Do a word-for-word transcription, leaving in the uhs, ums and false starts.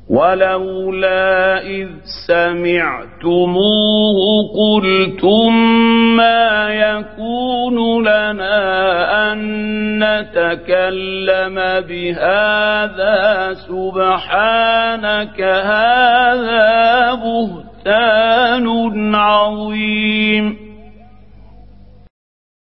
ولولا إذ سمعتموه قلتم ما يكون لنا أن نتكلم بهذا سبحانك هذا بهتان عظيم.